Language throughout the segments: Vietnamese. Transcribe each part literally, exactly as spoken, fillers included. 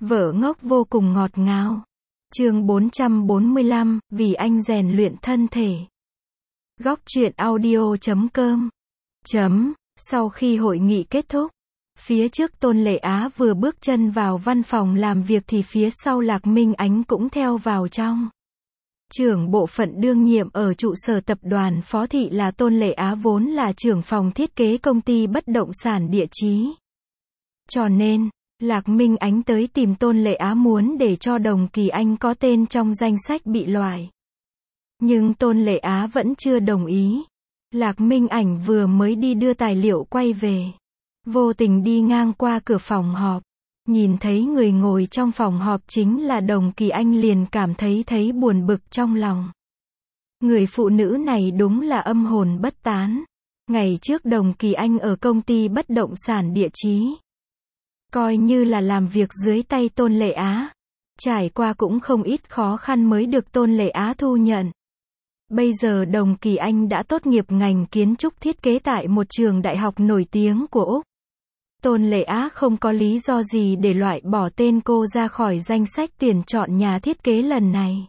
Vợ ngốc vô cùng ngọt ngào. Chương bốn trăm bốn mươi lăm, vì anh rèn luyện thân thể. Góc truyện audio chấm com. Chấm. Sau khi hội nghị kết thúc, phía trước Tôn Lệ Á vừa bước chân vào văn phòng làm việc thì phía sau Lạc Minh Ánh cũng theo vào trong. Trưởng bộ phận đương nhiệm ở trụ sở tập đoàn Phó Thị là Tôn Lệ Á, vốn là trưởng phòng thiết kế công ty bất động sản Địa Chí. Cho nên, Lạc Minh Ánh tới tìm Tôn Lệ Á muốn để cho Đồng Kỳ Anh có tên trong danh sách bị loại. Nhưng Tôn Lệ Á vẫn chưa đồng ý. Lạc Minh Ảnh vừa mới đi đưa tài liệu quay về, vô tình đi ngang qua cửa phòng họp, nhìn thấy người ngồi trong phòng họp chính là Đồng Kỳ Anh, liền cảm thấy thấy buồn bực trong lòng. Người phụ nữ này đúng là âm hồn bất tán. Ngày trước Đồng Kỳ Anh ở công ty bất động sản Địa Chí, coi như là làm việc dưới tay Tôn Lệ Á, trải qua cũng không ít khó khăn mới được Tôn Lệ Á thu nhận. Bây giờ Đồng Kỳ Anh đã tốt nghiệp ngành kiến trúc thiết kế tại một trường đại học nổi tiếng của Úc. Tôn Lệ Á không có lý do gì để loại bỏ tên cô ra khỏi danh sách tuyển chọn nhà thiết kế lần này.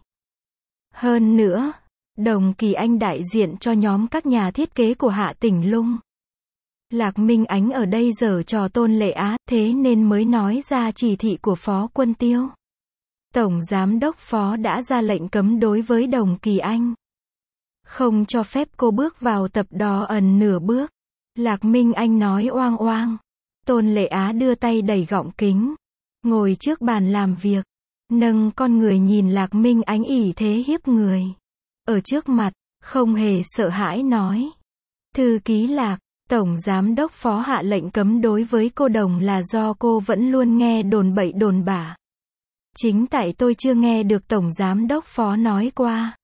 Hơn nữa, Đồng Kỳ Anh đại diện cho nhóm các nhà thiết kế của Hạ Tỉnh Lung. Lạc Minh Ánh ở đây giở trò Tôn Lệ Á, thế nên mới nói ra chỉ thị của Phó Quân Tiêu. Tổng Giám đốc Phó đã ra lệnh cấm đối với Đồng Kỳ Anh, không cho phép cô bước vào tập đoàn nửa bước. Lạc Minh Anh nói oang oang. Tôn Lệ Á đưa tay đẩy gọng kính, ngồi trước bàn làm việc, nâng con người nhìn Lạc Minh Ánh ỷ thế hiếp người. Ở trước mặt, không hề sợ hãi nói. Thư ký Lạc, Tổng Giám đốc Phó hạ lệnh cấm đối với cô Đồng là do cô vẫn luôn nghe đồn bậy đồn bả. Chính tại tôi chưa nghe được Tổng Giám đốc Phó nói qua.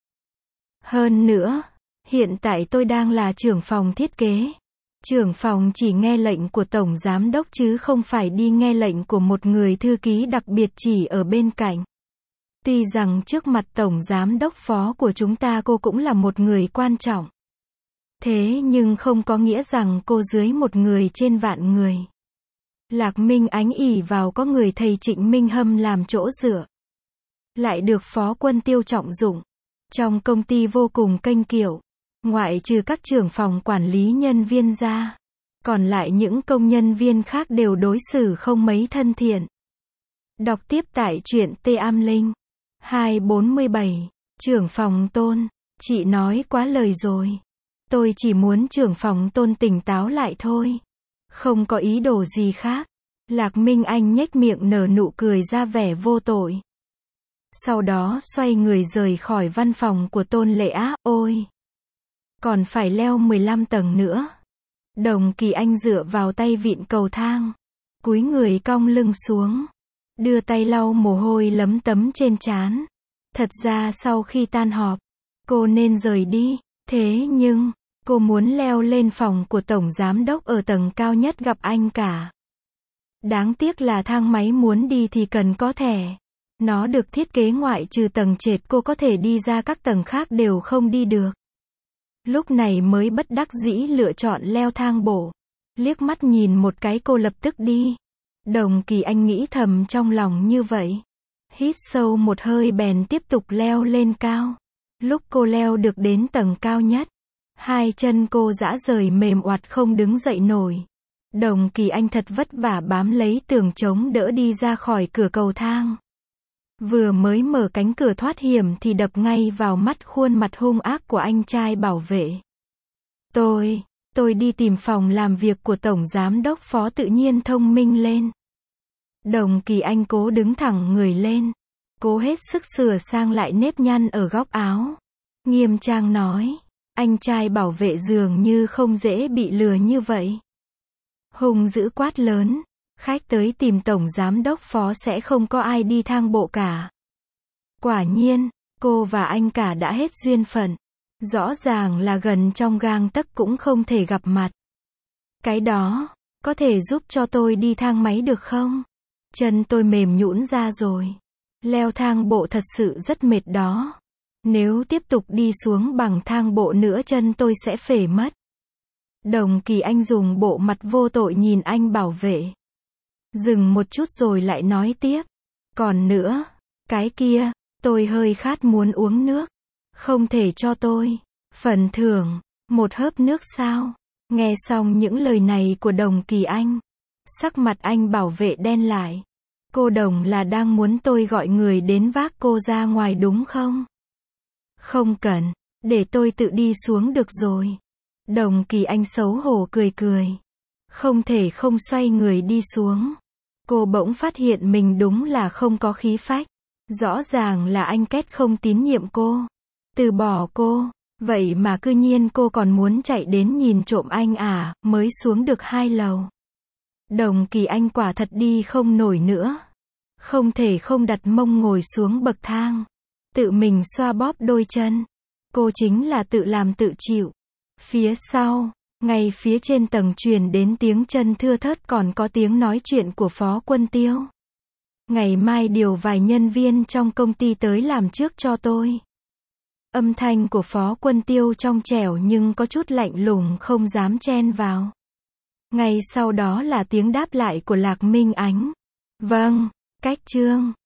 Hơn nữa, hiện tại tôi đang là trưởng phòng thiết kế. Trưởng phòng chỉ nghe lệnh của Tổng Giám đốc chứ không phải đi nghe lệnh của một người thư ký đặc biệt chỉ ở bên cạnh. Tuy rằng trước mặt Tổng Giám đốc Phó của chúng ta cô cũng là một người quan trọng. Thế nhưng không có nghĩa rằng cô dưới một người trên vạn người. Lạc Minh Ánh ỷ vào có người thầy Trịnh Minh Hâm làm chỗ dựa, lại được Phó Quân Tiêu trọng dụng. Trong công ty vô cùng kênh kiệu, ngoại trừ các trưởng phòng quản lý nhân viên ra, còn lại những công nhân viên khác đều đối xử không mấy thân thiện. Đọc tiếp tại truyện Tê Am Linh. hai bốn bảy. Trưởng phòng Tôn, chị nói quá lời rồi. Tôi chỉ muốn trưởng phòng Tôn tỉnh táo lại thôi. Không có ý đồ gì khác. Lạc Minh Anh nhếch miệng nở nụ cười ra vẻ vô tội. Sau đó xoay người rời khỏi văn phòng của Tôn Lệ Á. Ôi! Còn phải leo mười lăm tầng nữa. Đồng Kỳ Anh dựa vào tay vịn cầu thang, cúi người cong lưng xuống, đưa tay lau mồ hôi lấm tấm trên trán. Thật ra sau khi tan họp, cô nên rời đi. Thế nhưng, cô muốn leo lên phòng của Tổng Giám đốc ở tầng cao nhất gặp anh cả. Đáng tiếc là thang máy muốn đi thì cần có thẻ. Nó được thiết kế ngoại trừ tầng trệt cô có thể đi ra các tầng khác đều không đi được. Lúc này mới bất đắc dĩ lựa chọn leo thang bộ. Liếc mắt nhìn một cái cô lập tức đi. Đồng Kỳ Anh nghĩ thầm trong lòng như vậy. Hít sâu một hơi bèn tiếp tục leo lên cao. Lúc cô leo được đến tầng cao nhất, hai chân cô rã rời mềm oặt không đứng dậy nổi. Đồng Kỳ Anh thật vất vả bám lấy tường chống đỡ đi ra khỏi cửa cầu thang. Vừa mới mở cánh cửa thoát hiểm thì đập ngay vào mắt khuôn mặt hung ác của anh trai bảo vệ. Tôi, tôi đi tìm phòng làm việc của Tổng Giám đốc Phó tự nhiên thông minh lên. Đồng Kỳ Anh cố đứng thẳng người lên, cố hết sức sửa sang lại nếp nhăn ở góc áo. Nghiêm trang nói, anh trai bảo vệ dường như không dễ bị lừa như vậy. Hùng dữ quát lớn. Khách tới tìm Tổng Giám đốc Phó sẽ không có ai đi thang bộ cả. Quả nhiên, cô và anh cả đã hết duyên phận. Rõ ràng là gần trong gang tấc cũng không thể gặp mặt. Cái đó, có thể giúp cho tôi đi thang máy được không? Chân tôi mềm nhũn ra rồi. Leo thang bộ thật sự rất mệt đó. Nếu tiếp tục đi xuống bằng thang bộ nữa chân tôi sẽ phể mất. Đồng Kỳ Anh dùng bộ mặt vô tội nhìn anh bảo vệ. Dừng một chút rồi lại nói tiếp. Còn nữa, cái kia, tôi hơi khát muốn uống nước. Không thể cho tôi phần thưởng một hớp nước sao? Nghe xong những lời này của Đồng Kỳ Anh, sắc mặt anh bảo vệ đen lại. Cô Đồng là đang muốn tôi gọi người đến vác cô ra ngoài đúng không? Không cần, để tôi tự đi xuống được rồi. Đồng Kỳ Anh xấu hổ cười cười. Không thể không xoay người đi xuống. Cô bỗng phát hiện mình đúng là không có khí phách. Rõ ràng là anh Két không tín nhiệm cô, từ bỏ cô, vậy mà cư nhiên cô còn muốn chạy đến nhìn trộm anh à, mới xuống được hai lầu. Đồng Kỳ Anh quả thật đi không nổi nữa. Không thể không đặt mông ngồi xuống bậc thang. Tự mình xoa bóp đôi chân. Cô chính là tự làm tự chịu. Phía sau, ngay phía trên tầng truyền đến tiếng chân thưa thớt còn có tiếng nói chuyện của Phó Quân Tiêu. Ngày mai điều vài nhân viên trong công ty tới làm trước cho tôi. Âm thanh của Phó Quân Tiêu trong trẻo nhưng có chút lạnh lùng không dám chen vào. Ngay sau đó là tiếng đáp lại của Lạc Minh Ánh. Vâng, Cách Trương.